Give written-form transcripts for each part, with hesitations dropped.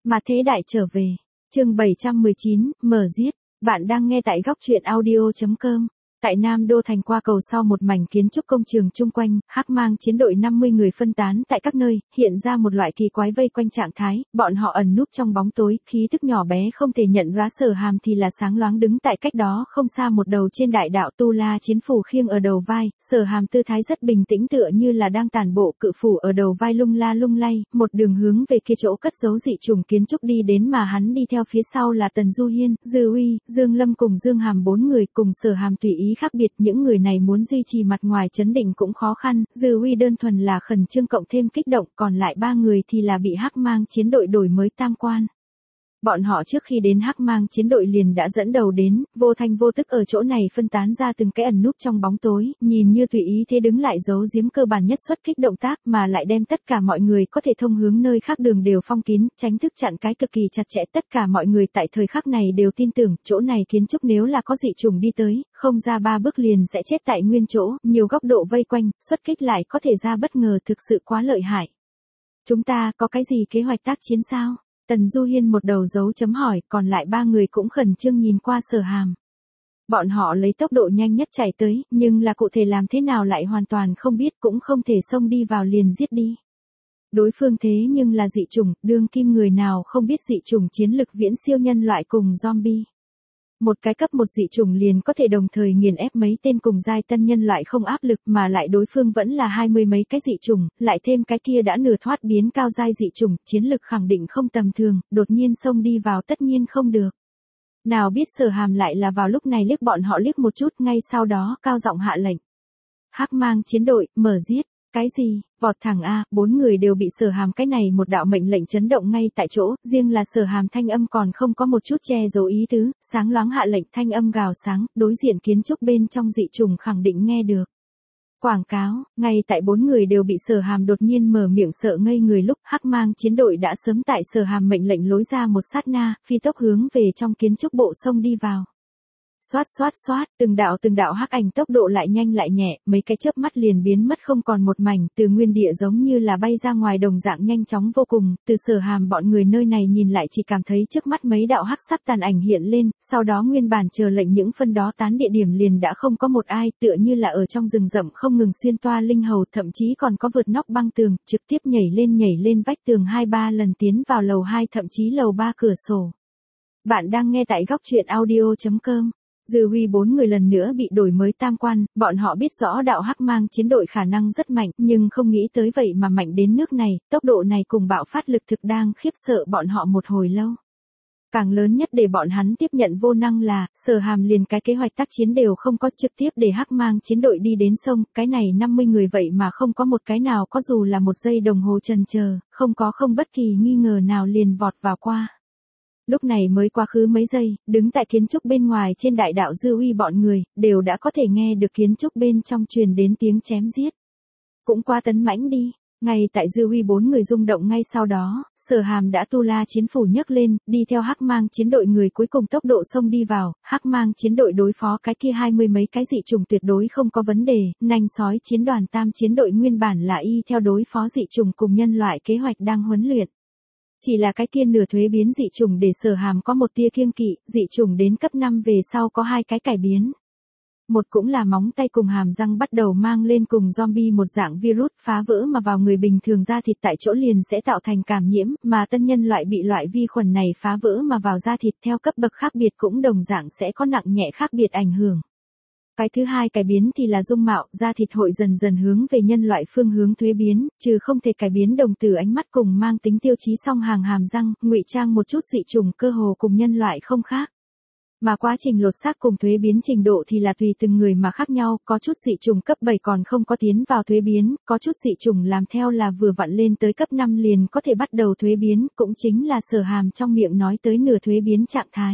Mà thế đại trở về. Chương 719, mở giết. Bạn đang nghe tại góc truyện audio.com. Tại Nam Đô thành qua cầu sau một mảnh kiến trúc công trường chung quanh, Hắc Mang chiến đội 50 người phân tán tại các nơi, hiện ra một loại kỳ quái vây quanh trạng thái, bọn họ ẩn núp trong bóng tối, khí tức nhỏ bé không thể nhận ra. Sở Hàm thì là sáng loáng đứng tại cách đó không xa một đầu trên đại đạo tu la chiến phủ khiêng ở đầu vai, Sở Hàm tư thái rất bình tĩnh tựa như là đang tản bộ, cự phủ ở đầu vai lung la lung lay, một đường hướng về kia chỗ cất giấu dị trùng kiến trúc đi đến, mà hắn đi theo phía sau là Tần Du Hiên, Dư Uy, Dương Lâm cùng Dương Hàm bốn người, cùng Sở Hàm tùy ý khác biệt, những người này muốn duy trì mặt ngoài trấn định cũng khó khăn, Dư Uy đơn thuần là khẩn trương cộng thêm kích động, còn lại ba người thì là bị Hắc Mang chiến đội đổi mới tam quan. Bọn họ trước khi đến Hắc Mang chiến đội liền đã dẫn đầu đến, vô thanh vô tức ở chỗ này phân tán ra từng cái ẩn núp trong bóng tối, nhìn như tùy ý thế đứng lại giấu giếm cơ bản nhất xuất kích động tác, mà lại đem tất cả mọi người có thể thông hướng nơi khác đường đều phong kín, tránh thức chặn cái cực kỳ chặt chẽ. Tất cả mọi người tại thời khắc này đều tin tưởng, chỗ này kiến trúc nếu là có dị trùng đi tới, không ra 3 bước liền sẽ chết tại nguyên chỗ, nhiều góc độ vây quanh, xuất kích lại có thể ra bất ngờ, thực sự quá lợi hại. Chúng ta có cái gì kế hoạch tác chiến sao? Tần Du Hiên một đầu dấu chấm hỏi, còn lại ba người cũng khẩn trương nhìn qua Sở Hàm. Bọn họ lấy tốc độ nhanh nhất chạy tới, nhưng là cụ thể làm thế nào lại hoàn toàn không biết, cũng không thể xông đi vào liền giết đi. Đối phương thế nhưng là dị chủng, đương kim người nào không biết dị chủng chiến lực viễn siêu nhân loại cùng zombie. Một cái cấp một dị chủng liền có thể đồng thời nghiền ép mấy tên cùng giai tân nhân loại không áp lực, mà lại đối phương vẫn là 20 mấy cái dị chủng, lại thêm cái kia đã nửa thoát biến cao giai dị chủng, chiến lực khẳng định không tầm thường, đột nhiên xông đi vào tất nhiên không được. Nào biết Sở Hàm lại là vào lúc này liếc bọn họ liếc một chút, ngay sau đó cao giọng hạ lệnh. Hắc Mang chiến đội, mở giết. Cái gì? Vọt thẳng a, 4 người đều bị Sở Hàm cái này một đạo mệnh lệnh chấn động ngay tại chỗ, riêng là Sở Hàm thanh âm còn không có một chút che giấu ý tứ, sáng loáng hạ lệnh, thanh âm gào sáng, đối diện kiến trúc bên trong dị trùng khẳng định nghe được. Quảng cáo, ngay tại 4 người đều bị Sở Hàm đột nhiên mở miệng sợ ngây người lúc, Hắc Mang chiến đội đã sớm tại Sở Hàm mệnh lệnh lối ra một sát na, phi tốc hướng về trong kiến trúc bộ xông đi vào. Xoát xoát xoát, từng đạo hắc ảnh tốc độ lại nhanh lại nhẹ, mấy cái chớp mắt liền biến mất không còn một mảnh, từ nguyên địa giống như là bay ra ngoài đồng dạng nhanh chóng vô cùng, từ Sở Hàm bọn người nơi này nhìn lại chỉ cảm thấy trước mắt mấy đạo hắc sắc tàn ảnh hiện lên, sau đó nguyên bản chờ lệnh những phân đó tán địa điểm liền đã không có một ai, tựa như là ở trong rừng rậm không ngừng xuyên toa linh hầu, thậm chí còn có vượt nóc băng tường, trực tiếp nhảy lên vách tường 2-3 lần tiến vào lầu 2 thậm chí lầu 3 cửa sổ. Bạn đang nghe tại góc truyện audio.com. Dư Huy 4 người lần nữa bị đổi mới tam quan, bọn họ biết rõ đạo Hắc Mang chiến đội khả năng rất mạnh, nhưng không nghĩ tới vậy mà mạnh đến nước này, tốc độ này cùng bạo phát lực thực đang khiếp sợ bọn họ một hồi lâu. Càng lớn nhất để bọn hắn tiếp nhận vô năng là, Sở Hàm liền cái kế hoạch tác chiến đều không có, trực tiếp để Hắc Mang chiến đội đi đến sông, cái này 50 người vậy mà không có một cái nào có dù là một giây đồng hồ chần chờ, không bất kỳ nghi ngờ nào liền vọt vào qua. Lúc này mới quá khứ mấy giây, đứng tại kiến trúc bên ngoài trên đại đạo Dư Uy bọn người, đều đã có thể nghe được kiến trúc bên trong truyền đến tiếng chém giết. Cũng quá tấn mãnh đi, ngay tại Dư Uy 4 người rung động ngay sau đó, Sở Hàm đã tu la chiến phủ nhấc lên, đi theo Hắc Mang chiến đội người cuối cùng tốc độ xông đi vào, Hắc Mang chiến đội đối phó cái kia 20 mấy cái dị trùng tuyệt đối không có vấn đề, nanh sói chiến đoàn tam chiến đội nguyên bản là y theo đối phó dị trùng cùng nhân loại kế hoạch đang huấn luyện. Chỉ là cái kia nửa thuế biến dị trùng để Sở Hàm có một tia kiêng kỵ, dị trùng đến cấp 5 về sau có 2 cái cải biến. Một cũng là móng tay cùng hàm răng bắt đầu mang lên cùng zombie một dạng virus phá vỡ mà vào người bình thường da thịt tại chỗ liền sẽ tạo thành cảm nhiễm, mà tân nhân loại bị loại vi khuẩn này phá vỡ mà vào da thịt theo cấp bậc khác biệt cũng đồng dạng sẽ có nặng nhẹ khác biệt ảnh hưởng. Cái thứ hai cải biến thì là dung mạo, da thịt hội dần dần hướng về nhân loại phương hướng thuế biến, trừ không thể cải biến đồng tử ánh mắt cùng mang tính tiêu chí song hàng hàm răng, ngụy trang một chút dị trùng cơ hồ cùng nhân loại không khác. Mà quá trình lột xác cùng thuế biến trình độ thì là tùy từng người mà khác nhau, có chút dị trùng cấp 7 còn không có tiến vào thuế biến, có chút dị trùng làm theo là vừa vặn lên tới cấp 5 liền có thể bắt đầu thuế biến, cũng chính là Sở Hàm trong miệng nói tới nửa thuế biến trạng thái.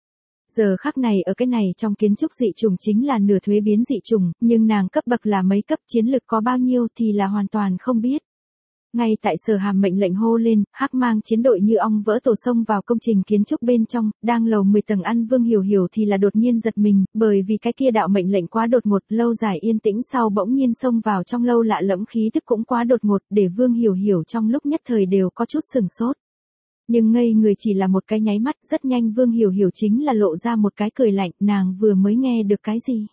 Giờ khắc này ở cái này trong kiến trúc dị trùng chính là nửa thuế biến dị trùng, nhưng nàng cấp bậc là mấy cấp chiến lực có bao nhiêu thì là hoàn toàn không biết. Ngay tại Sở Hàm mệnh lệnh hô lên, Hắc Mang chiến đội như ong vỡ tổ xông vào công trình kiến trúc bên trong, đang lầu 10 tầng ăn Vương Hiểu Hiểu thì là đột nhiên giật mình, bởi vì cái kia đạo mệnh lệnh quá đột ngột, lâu dài yên tĩnh sau bỗng nhiên xông vào trong lâu lạ lẫm khí tức cũng quá đột ngột, để Vương Hiểu Hiểu trong lúc nhất thời đều có chút sửng sốt. Nhưng ngây người chỉ là một cái nháy mắt, rất nhanh Vương Hiểu Hiểu chính là lộ ra một cái cười lạnh, nàng vừa mới nghe được cái gì.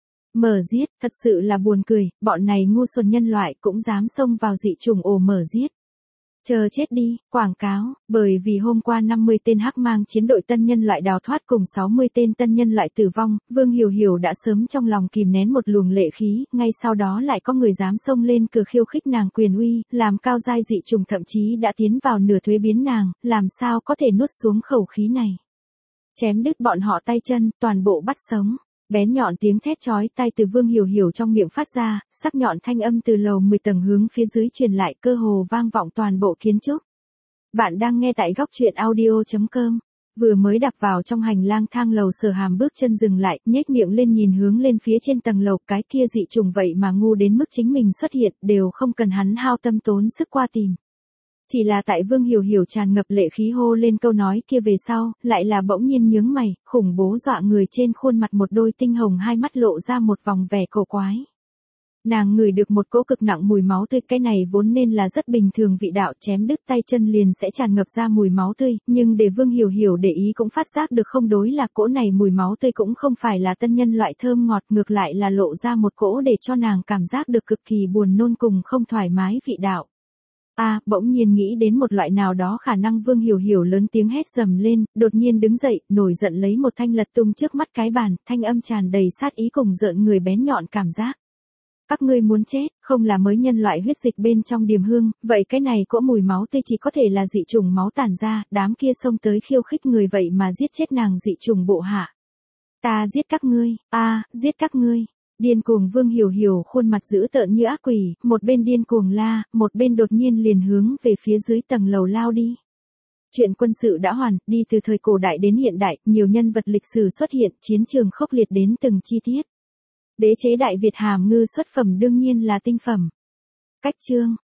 Mở giết, thật sự là buồn cười, bọn này ngu xuẩn nhân loại cũng dám xông vào dị chủng ổ mở giết. Chờ chết đi, quảng cáo, bởi vì hôm qua 50 tên hắc mang chiến đội tân nhân loại đào thoát cùng 60 tên tân nhân loại tử vong, Vương Hiểu Hiểu đã sớm trong lòng kìm nén một luồng lệ khí, ngay sau đó lại có người dám xông lên cửa khiêu khích nàng quyền uy, làm cao giai dị trùng thậm chí đã tiến vào nửa thuế biến nàng, làm sao có thể nuốt xuống khẩu khí này. Chém đứt bọn họ tay chân, toàn bộ bắt sống. Bén nhọn tiếng thét chói tai từ Vương Hiểu Hiểu trong miệng phát ra, sắc nhọn thanh âm từ lầu 10 tầng hướng phía dưới truyền lại, cơ hồ vang vọng toàn bộ kiến trúc. Bạn đang nghe tại góc truyện audio.com. Vừa mới đạp vào trong hành lang thang lầu, Sở Hàm bước chân dừng lại, nhếch miệng lên nhìn hướng lên phía trên tầng lầu, cái kia dị trùng vậy mà ngu đến mức chính mình xuất hiện, đều không cần hắn hao tâm tốn sức qua tìm. Chỉ là tại Vương Hiểu Hiểu tràn ngập lệ khí hô lên câu nói kia về sau, lại là bỗng nhiên nhướng mày, khủng bố dọa người, trên khuôn mặt một đôi tinh hồng hai mắt lộ ra một vòng vẻ cổ quái. Nàng ngửi được một cỗ cực nặng mùi máu tươi, cái này vốn nên là rất bình thường vị đạo, chém đứt tay chân liền sẽ tràn ngập ra mùi máu tươi, nhưng để Vương Hiểu Hiểu để ý cũng phát giác được không đối, là cỗ này mùi máu tươi cũng không phải là tân nhân loại thơm ngọt, ngược lại là lộ ra một cỗ để cho nàng cảm giác được cực kỳ buồn nôn cùng không thoải mái vị đạo. Bỗng nhiên nghĩ đến một loại nào đó khả năng, Vương Hiểu Hiểu lớn tiếng hét dầm lên, đột nhiên đứng dậy, nổi giận lấy một thanh lật tung trước mắt cái bàn, thanh âm tràn đầy sát ý cùng rợn người bén nhọn cảm giác. Các ngươi muốn chết, không là mới nhân loại huyết dịch bên trong điềm hương, vậy cái này cỗ mùi máu tươi chỉ có thể là dị trùng máu tản ra, đám kia xông tới khiêu khích người vậy mà giết chết nàng dị trùng bộ hạ. Ta giết các ngươi, giết các ngươi. Điên cuồng Vương Hiểu Hiểu khuôn mặt dữ tợn như ác quỷ, một bên điên cuồng la, một bên đột nhiên liền hướng về phía dưới tầng lầu lao đi. Chuyện quân sự đã hoàn, đi từ thời cổ đại đến hiện đại, nhiều nhân vật lịch sử xuất hiện, chiến trường khốc liệt đến từng chi tiết. Đế chế Đại Việt hàm ngư xuất phẩm đương nhiên là tinh phẩm. Cách chương,